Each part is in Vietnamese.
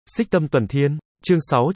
Xích Tâm Tuần Thiên, chương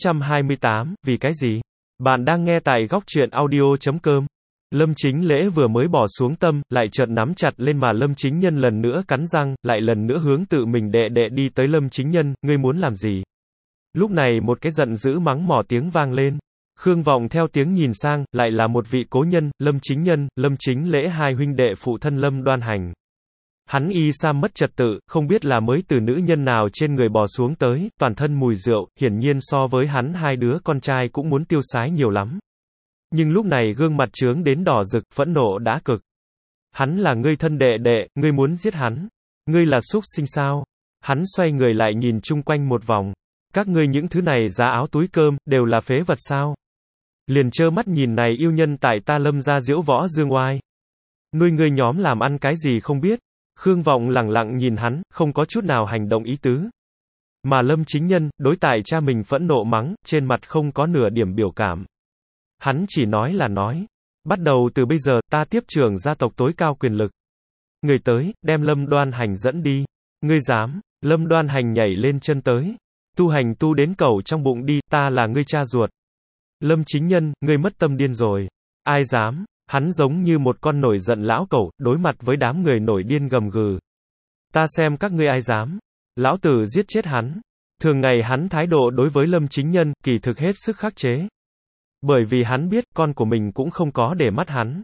628, vì cái gì? Bạn đang nghe tại góc truyện audio.com. Lâm Chính Lễ vừa mới bỏ xuống tâm, lại chợt nắm chặt lên mà Lâm Chính Nhân lần nữa cắn răng, lại lần nữa hướng tự mình đệ đệ đi tới Lâm Chính Nhân, ngươi muốn làm gì? Lúc này một cái giận dữ mắng mỏ tiếng vang lên. Khương Vọng theo tiếng nhìn sang, lại là một vị cố nhân, Lâm Chính Nhân, Lâm Chính Lễ hai huynh đệ phụ thân Lâm Đoan Hành. Hắn y sam mất trật tự, không biết là mới từ nữ nhân nào trên người bò xuống tới, toàn thân mùi rượu, hiển nhiên so với hắn hai đứa con trai cũng muốn tiêu sái nhiều lắm. Nhưng lúc này gương mặt trướng đến đỏ rực, phẫn nộ đã cực. Hắn là ngươi thân đệ đệ, ngươi muốn giết hắn. Ngươi là súc sinh sao? Hắn xoay người lại nhìn chung quanh một vòng. Các ngươi những thứ này giá áo túi cơm, đều là phế vật sao? Liền trơ mắt nhìn này yêu nhân tại ta Lâm gia diễu võ dương oai. Nuôi ngươi nhóm làm ăn cái gì không biết. Khương Vọng lẳng lặng nhìn hắn, không có chút nào hành động ý tứ. Mà Lâm Chính Nhân, đối tại cha mình phẫn nộ mắng, trên mặt không có nửa điểm biểu cảm. Hắn chỉ nói là nói. Bắt đầu từ bây giờ, ta tiếp trưởng gia tộc tối cao quyền lực. Người tới, đem Lâm Đoan Hành dẫn đi. Ngươi dám, Lâm Đoan Hành nhảy lên chân tới. Tu hành tu đến cầu trong bụng đi, ta là ngươi cha ruột. Lâm Chính Nhân, ngươi mất tâm điên rồi. Ai dám? Hắn giống như một con nổi giận lão cẩu, đối mặt với đám người nổi điên gầm gừ. Ta xem các ngươi ai dám. Lão tử giết chết hắn. Thường ngày hắn thái độ đối với Lâm Chính Nhân, kỳ thực hết sức khắc chế. Bởi vì hắn biết, con của mình cũng không có để mắt hắn.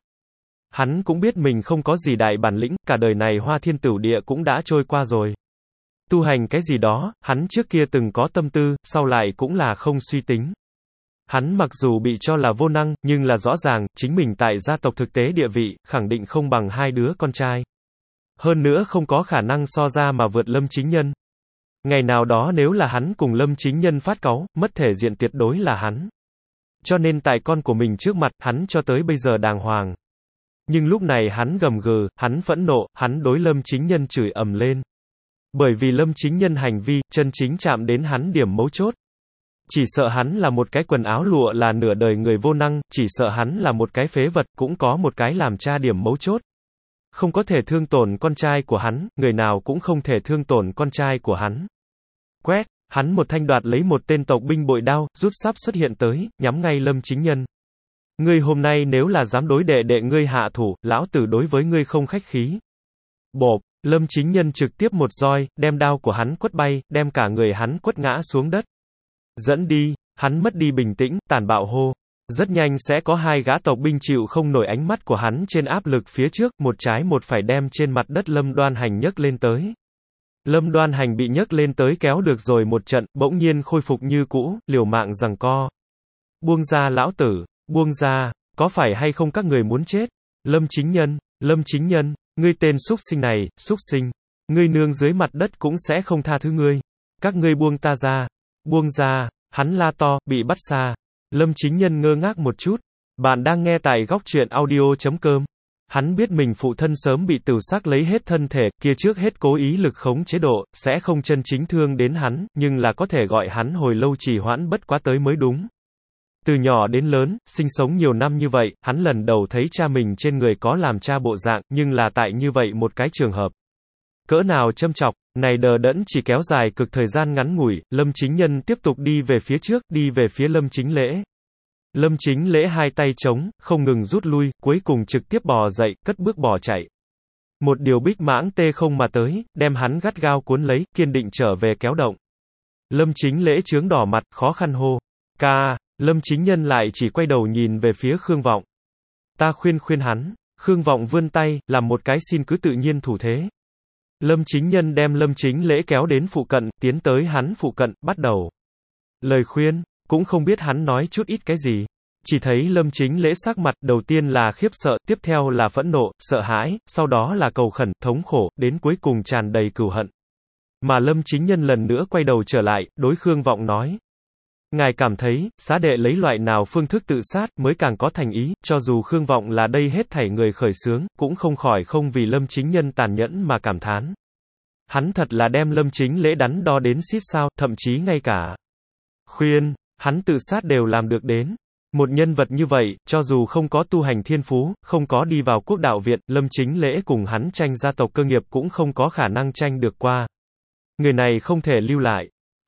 Hắn cũng biết mình không có gì đại bản lĩnh, cả đời này Hoa Thiên Tửu Địa cũng đã trôi qua rồi. Tu hành cái gì đó, hắn trước kia từng có tâm tư, sau lại cũng là không suy tính. Hắn mặc dù bị cho là vô năng, nhưng là rõ ràng, chính mình tại gia tộc thực tế địa vị, khẳng định không bằng hai đứa con trai. Hơn nữa không có khả năng so ra mà vượt Lâm Chính Nhân. Ngày nào đó nếu là hắn cùng Lâm Chính Nhân phát cáu, mất thể diện tuyệt đối là hắn. Cho nên tại con của mình trước mặt, hắn cho tới bây giờ đàng hoàng. Nhưng lúc này hắn gầm gừ, hắn phẫn nộ, hắn đối Lâm Chính Nhân chửi ầm lên. Bởi vì Lâm Chính Nhân hành vi, chân chính chạm đến hắn điểm mấu chốt. Chỉ sợ hắn là một cái quần áo lụa là nửa đời người vô năng, chỉ sợ hắn là một cái phế vật, cũng có một cái làm cha điểm mấu chốt. Không có thể thương tổn con trai của hắn, người nào cũng không thể thương tổn con trai của hắn. Quét, hắn một thanh đoạt lấy một tên tộc binh bội đao, rút sắp xuất hiện tới, nhắm ngay Lâm Chính Nhân. Ngươi hôm nay nếu là dám đối đệ đệ ngươi hạ thủ, lão tử đối với ngươi không khách khí. Bộp, Lâm Chính Nhân trực tiếp một roi, đem đao của hắn quất bay, đem cả người hắn quất ngã xuống đất. Dẫn đi, hắn mất đi bình tĩnh, tàn bạo hô. Rất nhanh sẽ có hai gã tộc binh chịu không nổi ánh mắt của hắn trên áp lực phía trước, một trái một phải đem trên mặt đất Lâm Đoan Hành nhấc lên tới. Lâm Đoan Hành bị nhấc lên tới kéo được rồi một trận, bỗng nhiên khôi phục như cũ, liều mạng giằng co. Buông ra lão tử, buông ra, có phải hay không các người muốn chết? Lâm Chính Nhân, ngươi tên súc sinh này, súc sinh, ngươi nương dưới mặt đất cũng sẽ không tha thứ ngươi. Các ngươi buông ta ra. Buông ra, hắn la to, bị bắt xa. Lâm Chính Nhân ngơ ngác một chút. Bạn đang nghe tại góc truyện audio.com. Hắn biết mình phụ thân sớm bị tử sắc lấy hết thân thể, kia trước hết cố ý lực khống chế độ, sẽ không chân chính thương đến hắn, nhưng là có thể gọi hắn hồi lâu trì hoãn bất quá tới mới đúng. Từ nhỏ đến lớn, sinh sống nhiều năm như vậy, hắn lần đầu thấy cha mình trên người có làm cha bộ dạng, nhưng là tại như vậy một cái trường hợp. Cỡ nào châm chọc, này đờ đẫn chỉ kéo dài cực thời gian ngắn ngủi, Lâm Chính Nhân tiếp tục đi về phía trước, đi về phía Lâm Chính Lễ. Lâm Chính Lễ hai tay trống, không ngừng rút lui, cuối cùng trực tiếp bò dậy, cất bước bỏ chạy. Một điều bích mãng tê không mà tới, đem hắn gắt gao cuốn lấy, kiên định trở về kéo động. Lâm Chính Lễ chướng đỏ mặt, khó khăn hô. Ca, Lâm Chính Nhân lại chỉ quay đầu nhìn về phía Khương Vọng. Ta khuyên hắn, Khương Vọng vươn tay, làm một cái xin cứ tự nhiên thủ thế. Lâm Chính Nhân đem Lâm Chính Lễ kéo đến phụ cận, tiến tới hắn phụ cận, bắt đầu. Lời khuyên, cũng không biết hắn nói chút ít cái gì. Chỉ thấy Lâm Chính Lễ sắc mặt, đầu tiên là khiếp sợ, tiếp theo là phẫn nộ, sợ hãi, sau đó là cầu khẩn, thống khổ, đến cuối cùng tràn đầy cừu hận. Mà Lâm Chính Nhân lần nữa quay đầu trở lại, đối Khương Vọng nói. Ngài cảm thấy, xá đệ lấy loại nào phương thức tự sát mới càng có thành ý, cho dù Khương Vọng là đây hết thảy người khởi xướng, cũng không khỏi không vì Lâm Chính Nhân tàn nhẫn mà cảm thán. Hắn thật là đem Lâm Chính Lễ đắn đo đến xít sao, thậm chí ngay cả khuyên, hắn tự sát đều làm được đến. Một nhân vật như vậy, cho dù không có tu hành thiên phú, không có đi vào quốc đạo viện, Lâm Chính Lễ cùng hắn tranh gia tộc cơ nghiệp cũng không có khả năng tranh được qua. Người này không thể lưu lại.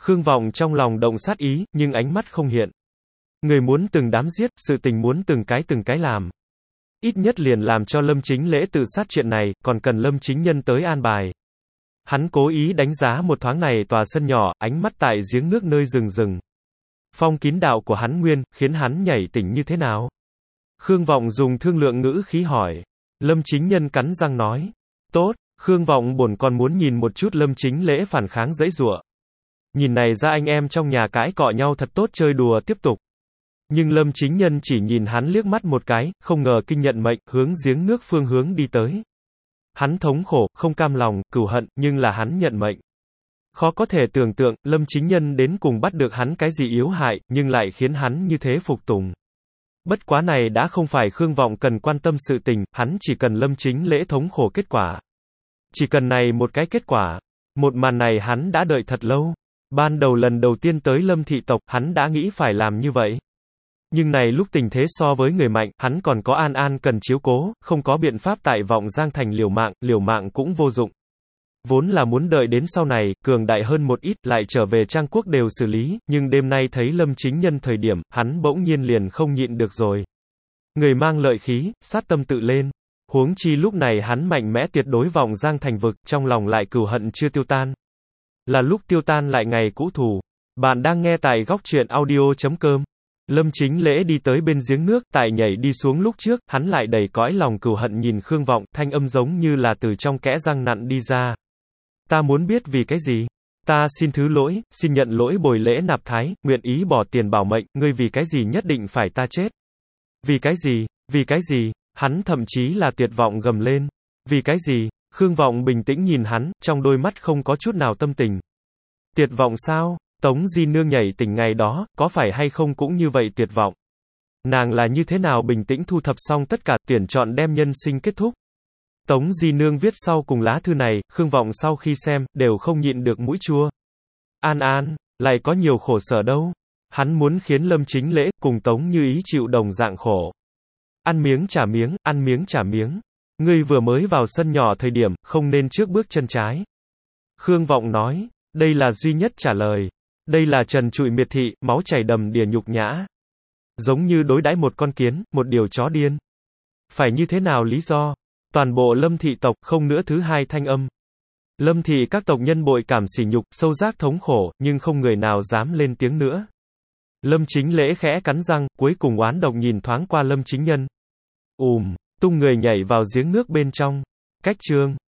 Khương Vọng trong lòng động sát ý, nhưng ánh mắt không hiện. Người muốn từng đám giết, sự tình muốn từng cái làm. Ít nhất liền làm cho Lâm Chính Lễ tự sát chuyện này, còn cần Lâm Chính Nhân tới an bài. Hắn cố ý đánh giá một thoáng này tòa sân nhỏ, ánh mắt tại giếng nước nơi rừng. Phong kín đạo của hắn nguyên, khiến hắn nhảy tỉnh như thế nào? Khương Vọng dùng thương lượng ngữ khí hỏi. Lâm Chính Nhân cắn răng nói. Tốt, Khương Vọng bổn còn muốn nhìn một chút Lâm Chính Lễ phản kháng giãy giụa. Nhìn này ra anh em trong nhà cãi cọ nhau thật tốt chơi đùa tiếp tục. Nhưng Lâm Chính Nhân chỉ nhìn hắn liếc mắt một cái, không ngờ kinh nhận mệnh, hướng giếng nước phương hướng đi tới. Hắn thống khổ, không cam lòng, cừu hận, nhưng là hắn nhận mệnh. Khó có thể tưởng tượng, Lâm Chính Nhân đến cùng bắt được hắn cái gì yếu hại, nhưng lại khiến hắn như thế phục tùng. Bất quá này đã không phải Khương Vọng cần quan tâm sự tình, hắn chỉ cần Lâm Chính Lễ thống khổ kết quả. Chỉ cần này một cái kết quả. Một màn này hắn đã đợi thật lâu. Ban đầu lần đầu tiên tới Lâm thị tộc, hắn đã nghĩ phải làm như vậy. Nhưng này lúc tình thế so với người mạnh, hắn còn có An An cần chiếu cố, không có biện pháp tại Vọng Giang thành liều mạng cũng vô dụng. Vốn là muốn đợi đến sau này, cường đại hơn một ít, lại trở về Trang Quốc đều xử lý, nhưng đêm nay thấy Lâm Chính Nhân thời điểm, hắn bỗng nhiên liền không nhịn được rồi. Người mang lợi khí, sát tâm tự lên. Huống chi lúc này hắn mạnh mẽ tuyệt đối Vọng Giang thành vực, trong lòng lại cừu hận chưa tiêu tan. Là lúc tiêu tan lại ngày cũ thù. Bạn đang nghe tại góc truyện audio.com. Lâm Chính Lễ đi tới bên giếng nước, tại nhảy đi xuống lúc trước, hắn lại đầy cõi lòng cừu hận nhìn Khương Vọng, thanh âm giống như là từ trong kẽ răng nặn đi ra. Ta muốn biết vì cái gì? Ta xin thứ lỗi, xin nhận lỗi bồi lễ nạp thái, nguyện ý bỏ tiền bảo mệnh, ngươi vì cái gì nhất định phải ta chết? Vì cái gì? Vì cái gì? Hắn thậm chí là tuyệt vọng gầm lên. Vì cái gì? Khương Vọng bình tĩnh nhìn hắn, trong đôi mắt không có chút nào tâm tình. Tuyệt vọng sao? Tống Di Nương nhảy tỉnh ngày đó, có phải hay không cũng như vậy tuyệt vọng? Nàng là như thế nào bình tĩnh thu thập xong tất cả, tuyển chọn đem nhân sinh kết thúc? Tống Di Nương viết sau cùng lá thư này, Khương Vọng sau khi xem, đều không nhịn được mũi chua. An An, lại có nhiều khổ sở đâu. Hắn muốn khiến Lâm Chính Lễ, cùng Tống Như Ý chịu đồng dạng khổ. Ăn miếng trả miếng, ăn miếng trả miếng. Ngươi vừa mới vào sân nhỏ thời điểm, không nên trước bước chân trái. Khương Vọng nói, đây là duy nhất trả lời. Đây là trần trụi miệt thị, máu chảy đầm đìa nhục nhã. Giống như đối đãi một con kiến, một điều chó điên. Phải như thế nào lý do? Toàn bộ Lâm thị tộc, không nữa thứ hai thanh âm. Lâm thị các tộc nhân bội cảm sỉ nhục, sâu giác thống khổ, nhưng không người nào dám lên tiếng nữa. Lâm Chính Lễ khẽ cắn răng, cuối cùng oán độc nhìn thoáng qua Lâm Chính Nhân. Tum người nhảy vào giếng nước bên trong. Cách chương